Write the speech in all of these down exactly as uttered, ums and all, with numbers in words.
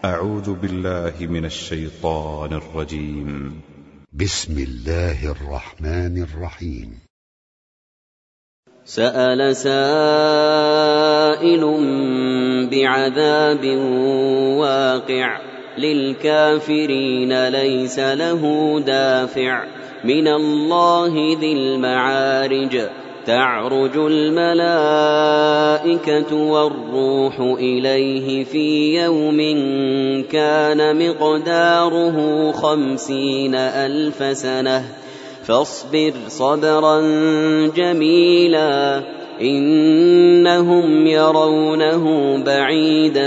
أعوذ بالله من الشيطان الرجيم. بسم الله الرحمن الرحيم. سأل سائل بعذاب واقع للكافرين ليس له دافع من الله ذي المعارج تعرج الملائكة والروح إليه في يوم كان مقداره خمسين ألف سنة فاصبر صبرا جميلا إنهم يرونه بعيدا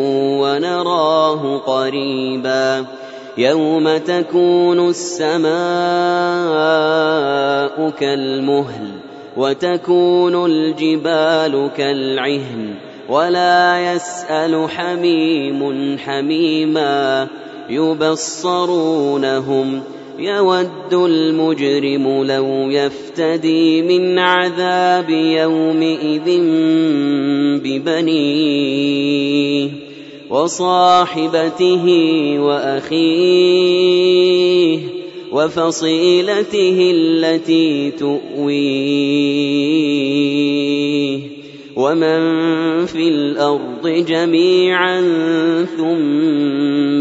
ونراه قريبا يوم تكون السماء كالمهل وتكون الجبال كالعهن ولا يسأل حميم حميما يبصرونهم يود المجرم لو يفتدي من عذاب يومئذ ببنيه وصاحبته وأخيه وفصيلته التي تؤويه ومن في الأرض جميعا ثم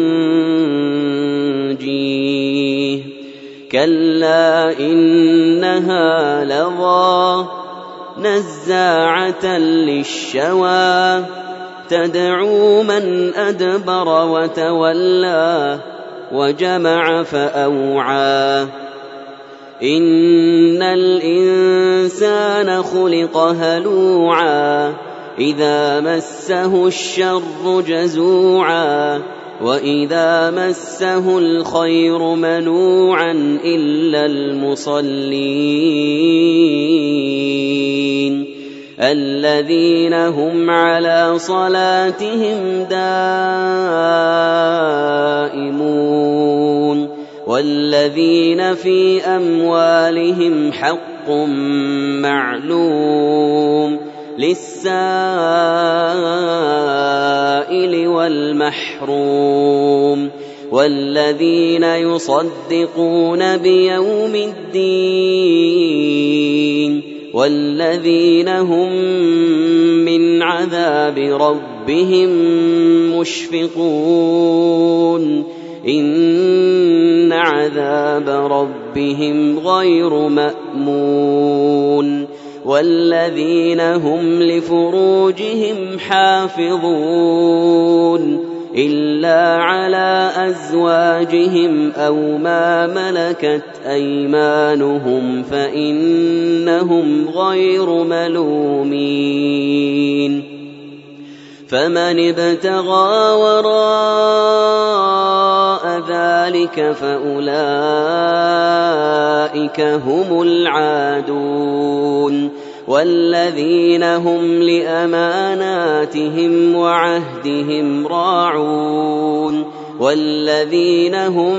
ينجيه كلا إنها لظى نزاعة للشوى تدعو من أدبر وتولى وجمع فأوعى إن الإنسان خلق هلوعا إذا مسه الشر جزوعا وإذا مسه الخير منوعا إلا المصلين الذين هم على صلاتهم دائمون والذين في أموالهم حق معلوم للسائل والمحروم والذين يصدقون بيوم الدين والذين هم من عذاب ربهم مشفقون إن عذاب ربهم غير مأمون والذين هم لفروجهم حافظون إلا على أزواجهم أو ما ملكت أيمانهم فإنهم غير ملومين فمن ابتغى وراء ذلك فأولئك هم العادون والذين هم لأماناتهم وعهدهم راعون والذين هم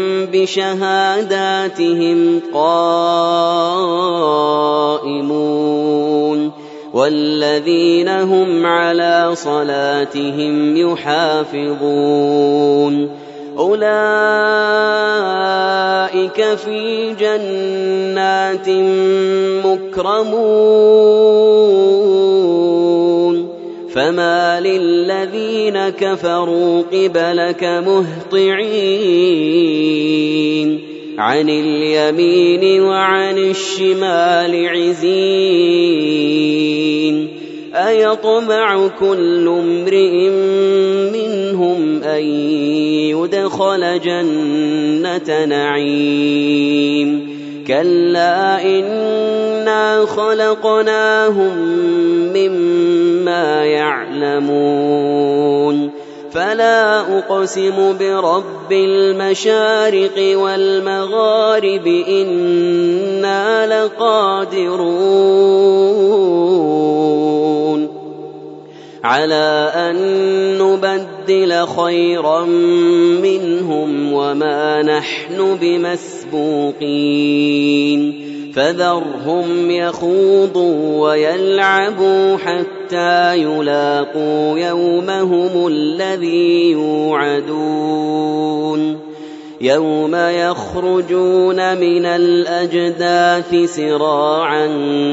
بشهاداتهم قائمون والذين هم على صلاتهم يحافظون أولئك في جنات مكرمون فما للذين كفروا قبلك مهطعين عن اليمين وعن الشمال عزين أيطمع كل امرئ منهم أن يدخل جنة نعيم كلا إنا خلقناهم مما يعلمون فلا أقسم برب المشارق والمغارب إنا لقادرون على أن نبدل خيرا منهم وما نحن بمسبوقين فذرهم يخوضوا ويلعبوا حتى يلاقوا يومهم الذي يوعدون يوم يخرجون من الأجداث سراعا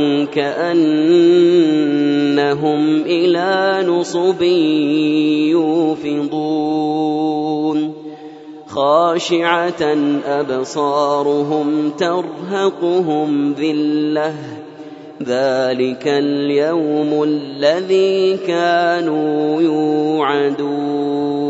كأنهم إلى نصب يوفضون خاشعة أبصارهم ترهقهم ذلة ذلك اليوم الذي كانوا يوعدون